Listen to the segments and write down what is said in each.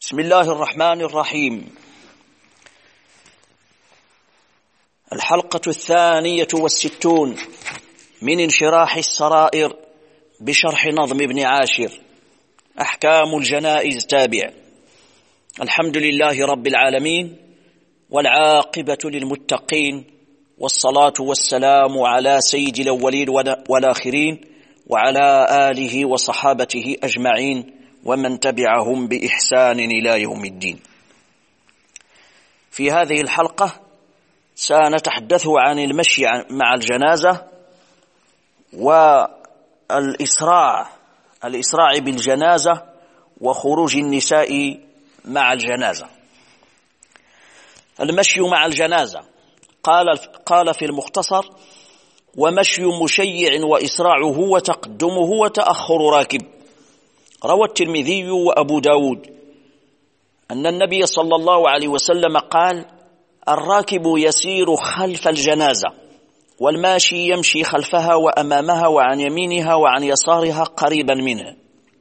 بسم الله الرحمن الرحيم. الحلقة 62 من انشراح السرائر بشرح نظم ابن عاشر أحكام الجنائز تابع. الحمد لله رب العالمين والعاقبة للمتقين، والصلاة والسلام على سيد الأولين والآخرين وعلى آله وصحابته أجمعين ومن تبعهم بإحسان إلى يوم الدين. في هذه الحلقة سنتحدث عن المشي مع الجنازة والإسراع بالجنازة وخروج النساء مع الجنازة. المشي مع الجنازة قال في المختصر: ومشي مشيع وإسراعه وتقدمه وتأخر راكب. روى الترمذي وأبو داود أن النبي صلى الله عليه وسلم قال: الراكب يسير خلف الجنازة، والماشي يمشي خلفها وأمامها وعن يمينها وعن يسارها قريبا منها.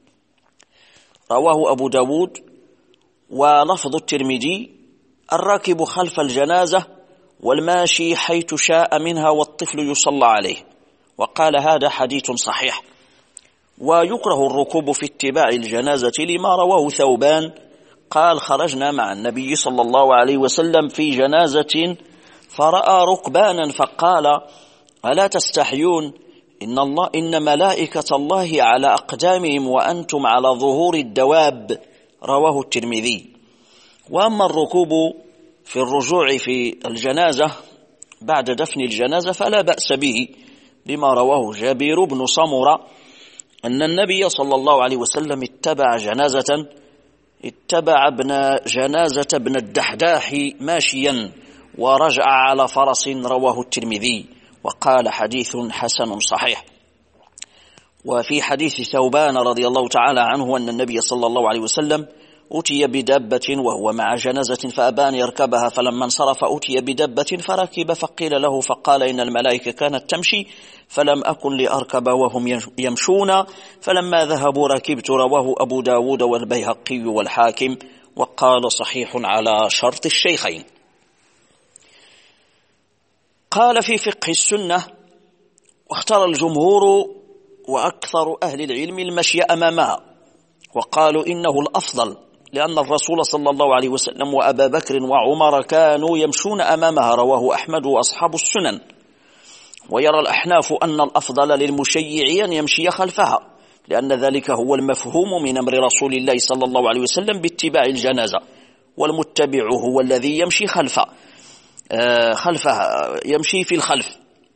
رواه أبو داود. ولفظ الترمذي: الراكب خلف الجنازة والماشي حيث شاء منها والطفل يصلى عليه. وقال: هذا حديث صحيح. ويكره الركوب في اتباع الجنازة لما رواه ثوبان قال: خرجنا مع النبي صلى الله عليه وسلم في جنازة فرأى ركبانا فقال: ألا تستحيون؟ إن ملائكة الله على أقدامهم وأنتم على ظهور الدواب. رواه الترمذي. وأما الركوب في الرجوع في الجنازة بعد دفن الجنازة فلا بأس به، لما رواه جابر بن سمرة أن النبي صلى الله عليه وسلم اتبع جنازة ابن الدحداح ماشيا ورجع على فرس. رواه الترمذي وقال: حديث حسن صحيح. وفي حديث ثوبان رضي الله تعالى عنه أن النبي صلى الله عليه وسلم أتي بدابة وهو مع جنازة فأبى أن يركبها، فلما انصرف أتي بدابة فركب فقيل له فقال: إن الملائكة كانت تمشي فلم أكن لأركب وهم يمشون، فلما ذهبوا ركبت. رواه أبو داود والبيهقي والحاكم وقال: صحيح على شرط الشيخين. قال: في فقه السنة: واختار الجمهور وأكثر أهل العلم المشي أمامها، وقالوا إنه الأفضل، لأن الرسول صلى الله عليه وسلم وأبا بكر وعمر كانوا يمشون أمامها. رواه أحمد وأصحاب السنن. ويرى الأحناف أن الأفضل للمشيع أن يمشي خلفها، لأن ذلك هو المفهوم من أمر رسول الله صلى الله عليه وسلم باتباع الجنازة، والمتبع هو الذي يمشي خلفها يمشي في الخلف.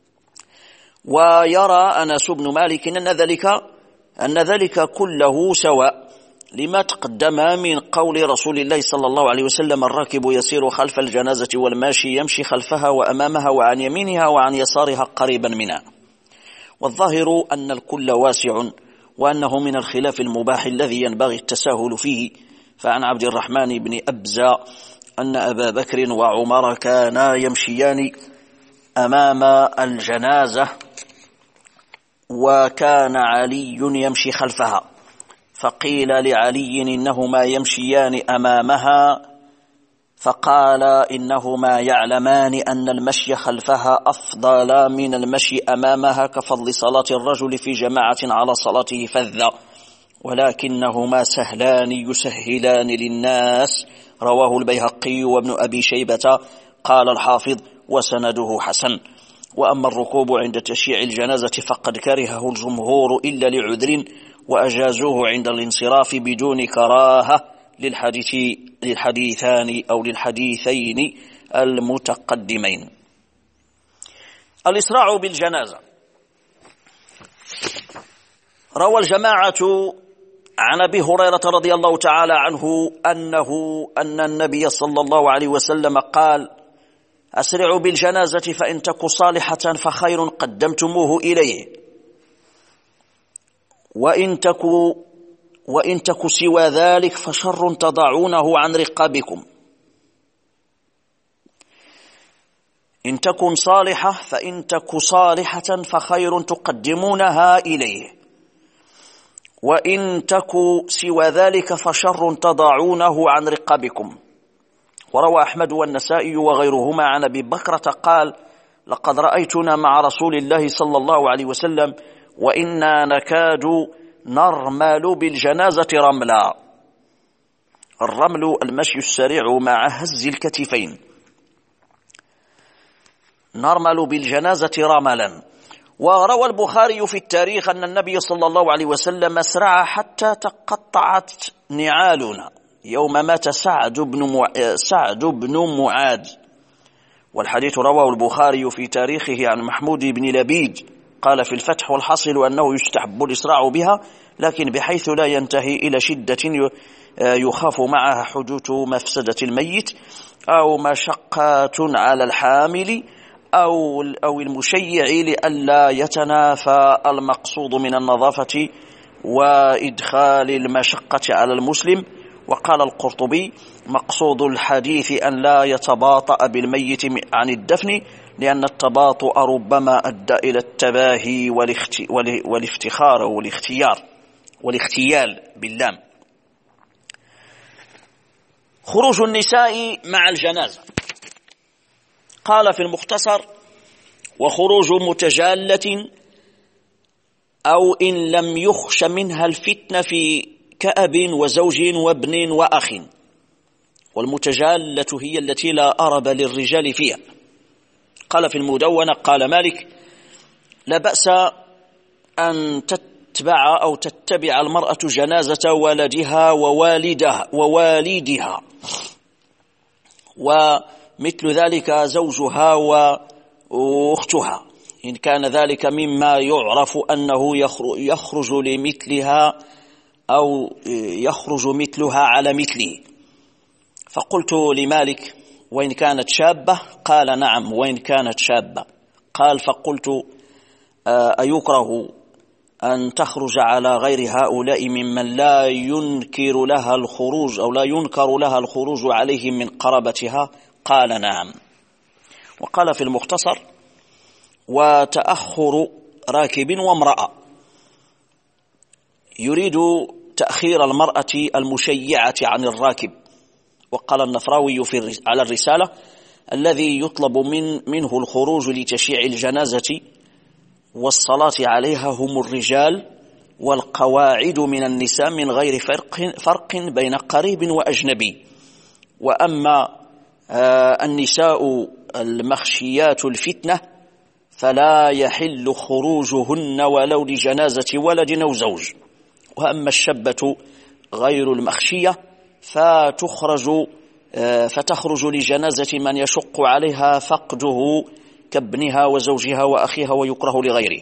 ويرى أنس بن مالك أن ذلك كله سواء، لما تقدم من قول رسول الله صلى الله عليه وسلم: الراكب يسير خلف الجنازة والماشي يمشي خلفها وأمامها وعن يمينها وعن يسارها قريبا منها. والظاهر أن الكل واسع، وأنه من الخلاف المباح الذي ينبغي التساهل فيه. فعن عبد الرحمن بن أبزة أن أبا بكر وعمر كانا يمشيان أمام الجنازة وكان علي يمشي خلفها، فقيل لعلي: إنهما يمشيان أمامها، فقال: إنهما يعلمان أن المشي خلفها أفضل من المشي أمامها، كفضل صلاة الرجل في جماعة على صلاته فذة، ولكنهما سهلان يسهلان للناس. رواه البيهقي وابن أبي شيبة. قال الحافظ: وسنده حسن. وأما الركوب عند تشييع الجنازة فقد كرهه الجمهور إلا لعذر، وأجازوه عند الانصراف بدون كراهة للحديثين المتقدمين. الإسراع بالجنازة. روى الجماعة عن أبي هريرة رضي الله تعالى عنه أن النبي صلى الله عليه وسلم قال: أسرعوا بالجنازة فإن تك صالحة فخير قدمتموه إليه، وإن تك سوى ذلك فشر تضعونه عن رقابكم. إن تكن صالحة فإن تك صالحة فخير تقدمونها إليه، وإن تكوا سوى ذلك فشر تضعونه عن رقابكم. وروى أحمد والنسائي وغيرهما عن أبي بكرة قال: لقد رأيتنا مع رسول الله صلى الله عليه وسلم وإنا نكاد نرمل بالجنازة رملا. الرمل المشي السريع مع هز الكتفين. نرمل بالجنازة رملا. وروى البخاري في التاريخ أن النبي صلى الله عليه وسلم أسرع حتى تقطعت نعالنا يوم مات سعد بن معاذ. والحديث رواه البخاري في تاريخه عن محمود بن لبيد قال في الفتح: والحاصل أنه يستحب الإسراع بها، لكن بحيث لا ينتهي إلى شدة يخاف معها حدوث مفسدة الميت أو مشقات على الحامل أو المشيع، لئلا يتنافى المقصود من النظافة وإدخال المشقة على المسلم. وقال القرطبي: مقصود الحديث أن لا يتباطأ بالميت عن الدفن، لأن التباطؤ ربما أدى إلى التباهي والافتخار والاختيال باللام. خروج النساء مع الجنازة. قال في المختصر: وخروج متجالة أو إن لم يخش منها الفتنة في كأب وزوج وابن وأخ. والمتجالة هي التي لا أرب للرجال فيها. قال في المدونة: قال مالك: لا بأس أن تتبع المرأة جنازة ولدها ووالدها ومثل ذلك زوجها وأختها، إن كان ذلك مما يعرف أنه يخرج لمثلها أو يخرج مثلها على مثله. فقلت لمالك: وإن كانت شابة؟ قال: نعم، وإن كانت شابة. قال: فقلت: أيكره أن تخرج على غير هؤلاء ممن لا ينكر لها الخروج أو لا ينكر لها الخروج عليهم من قرابتها؟ قال: نعم. وقال في المختصر: وتأخر راكب وامرأة. يريد تأخير المرأة المشيعة عن الراكب. وقال النفراوي على الرسالة: الذي يطلب منه الخروج لتشييع الجنازة والصلاة عليها هم الرجال، والقواعد من النساء من غير فرق بين قريب وأجنبي. وأما النساء المخشيات الفتنة فلا يحل خروجهن ولو لجنازة ولد أو زوج. وأما الشابة غير المخشية فتخرج لجنازة من يشق عليها فقده كابنها وزوجها وأخيها ويكره لغيره.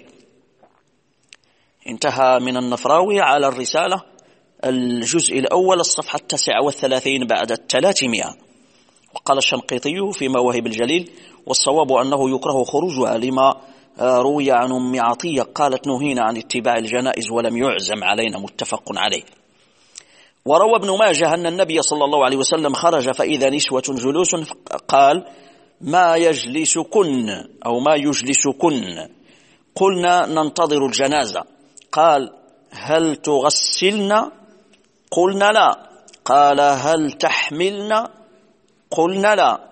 انتهى من النفراوي على الرسالة الجزء الأول الصفحة 39 بعد 300. وقال الشنقيطي في مواهب الجليل: والصواب أنه يكره خروجها لما روي عن أم عطية قالت: نهينا عن اتباع الجنائز ولم يعزم علينا، متفق عليه. وروى ابن ماجه أن النبي صلى الله عليه وسلم خرج فإذا نسوة جلوس قال: ما يجلسكن أو ما يجلسكن؟ قلنا: ننتظر الجنازة. قال: هل تغسلن؟ قلنا: لا. قال: هل تحملن؟ قلنا: لا.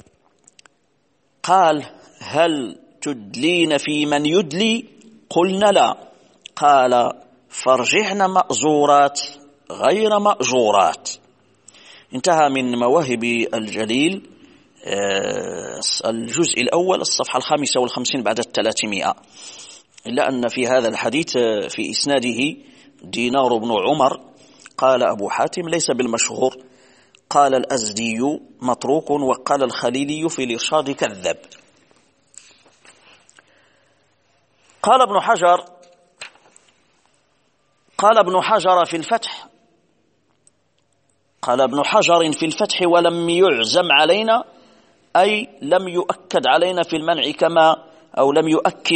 قال: هل تدلين في من يدلي؟ قلنا: لا. قال: فارجعن مأزورات غير مأجورات. انتهى من مواهب الجليل الجزء الأول الصفحة 55 بعد 300. إلا أن في هذا الحديث في إسناده دينار بن عمر. قال أبو حاتم: ليس بالمشهور. قال الأزدي: متروك. وقال الخليلي في الإرشاد: كذب. قال ابن حجر في الفتح: ولم يعزم علينا، أي لم يؤكد علينا في المنع لم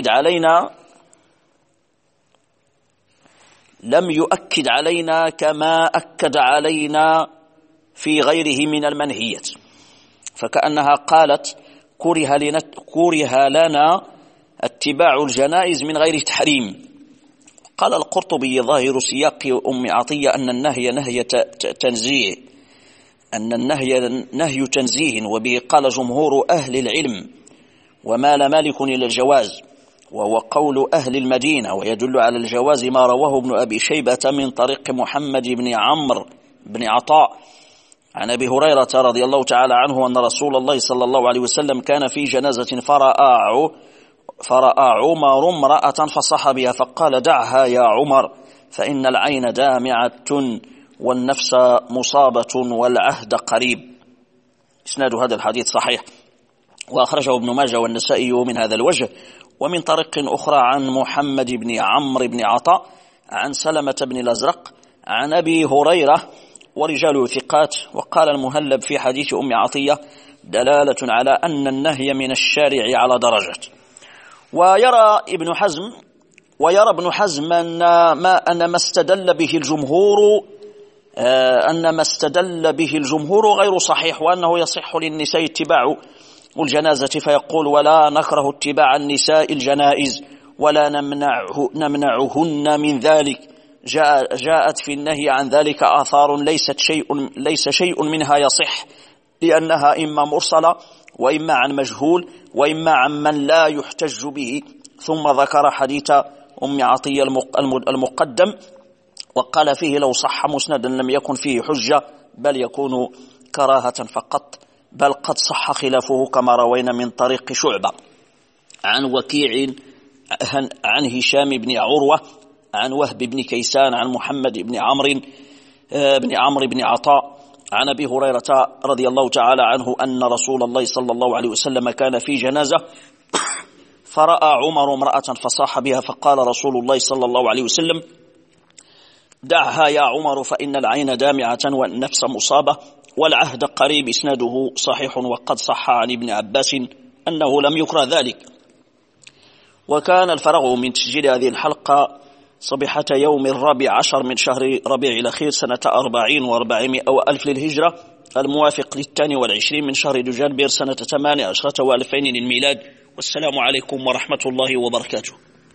يؤكد علينا كما أكد علينا في غيره من المنهيات. فكأنها قالت: كره لنا اتباع الجنائز من غير تحريم. قال القرطبي ظاهر سياق أم عطية أن النهي نهي تنزيه، أن النهي نهي تنزيه، وبه قال جمهور أهل العلم، ومال مالك إلى الجواز، وهو قول أهل المدينة، ويدل على الجواز ما رواه ابن أبي شيبة من طريق محمد بن عمرو بن عطاء عن أبي هريرة رضي الله تعالى عنه أن رسول الله صلى الله عليه وسلم كان في جنازة فرأى عمر امرأة فصح بها فقال: دعها يا عمر فإن العين دامعة والنفس مصابة والعهد قريب. إسناد هذا الحديث صحيح، وأخرجه ابن ماجه والنسائي من هذا الوجه، ومن طريق أخرى عن محمد بن عمرو بن عطاء عن سلمة بن الأزرق عن أبي هريرة ورجاله ثقات. وقال المهلب في حديث أم عطية: دلالة على أن النهي من الشارع على درجات. ويرى ابن حزم أن ما استدل به الجمهور غير صحيح، وأنه يصح للنساء اتباع الجنازة، فيقول: ولا نكره اتباع النساء الجنائز ولا نمنعهن من ذلك. جاءت في النهي عن ذلك آثار ليس شيء منها يصح، لأنها إما مرسلة وإما عن مجهول وإما عن من لا يحتج به. ثم ذكر حديث أم عطية المقدم وقال فيه: لو صح مسندا لم يكن فيه حجة، بل يكون كراهة فقط، بل قد صح خلافه كما روينا من طريق شعبة عن وكيع عن هشام بن عروة عن وهب بن كيسان عن محمد بن عمرو بن عطاء عن أبي هريرة رضي الله تعالى عنه أن رسول الله صلى الله عليه وسلم كان في جنازة فرأى عمر امرأة فصاح بها فقال رسول الله صلى الله عليه وسلم: دعها يا عمر فإن العين دامعة والنفس مصابة والعهد قريب. إسناده صحيح، وقد صح عن ابن عباس أنه لم يكره ذلك. وكان الفرغ من تسجيل هذه الحلقة صبيحة يوم 14 من شهر ربيع الأخير سنة 40 و400 وألف للهجرة، الموافق 22 من شهر دجنبر سنة 18 و2000 للميلاد. والسلام عليكم ورحمة الله وبركاته.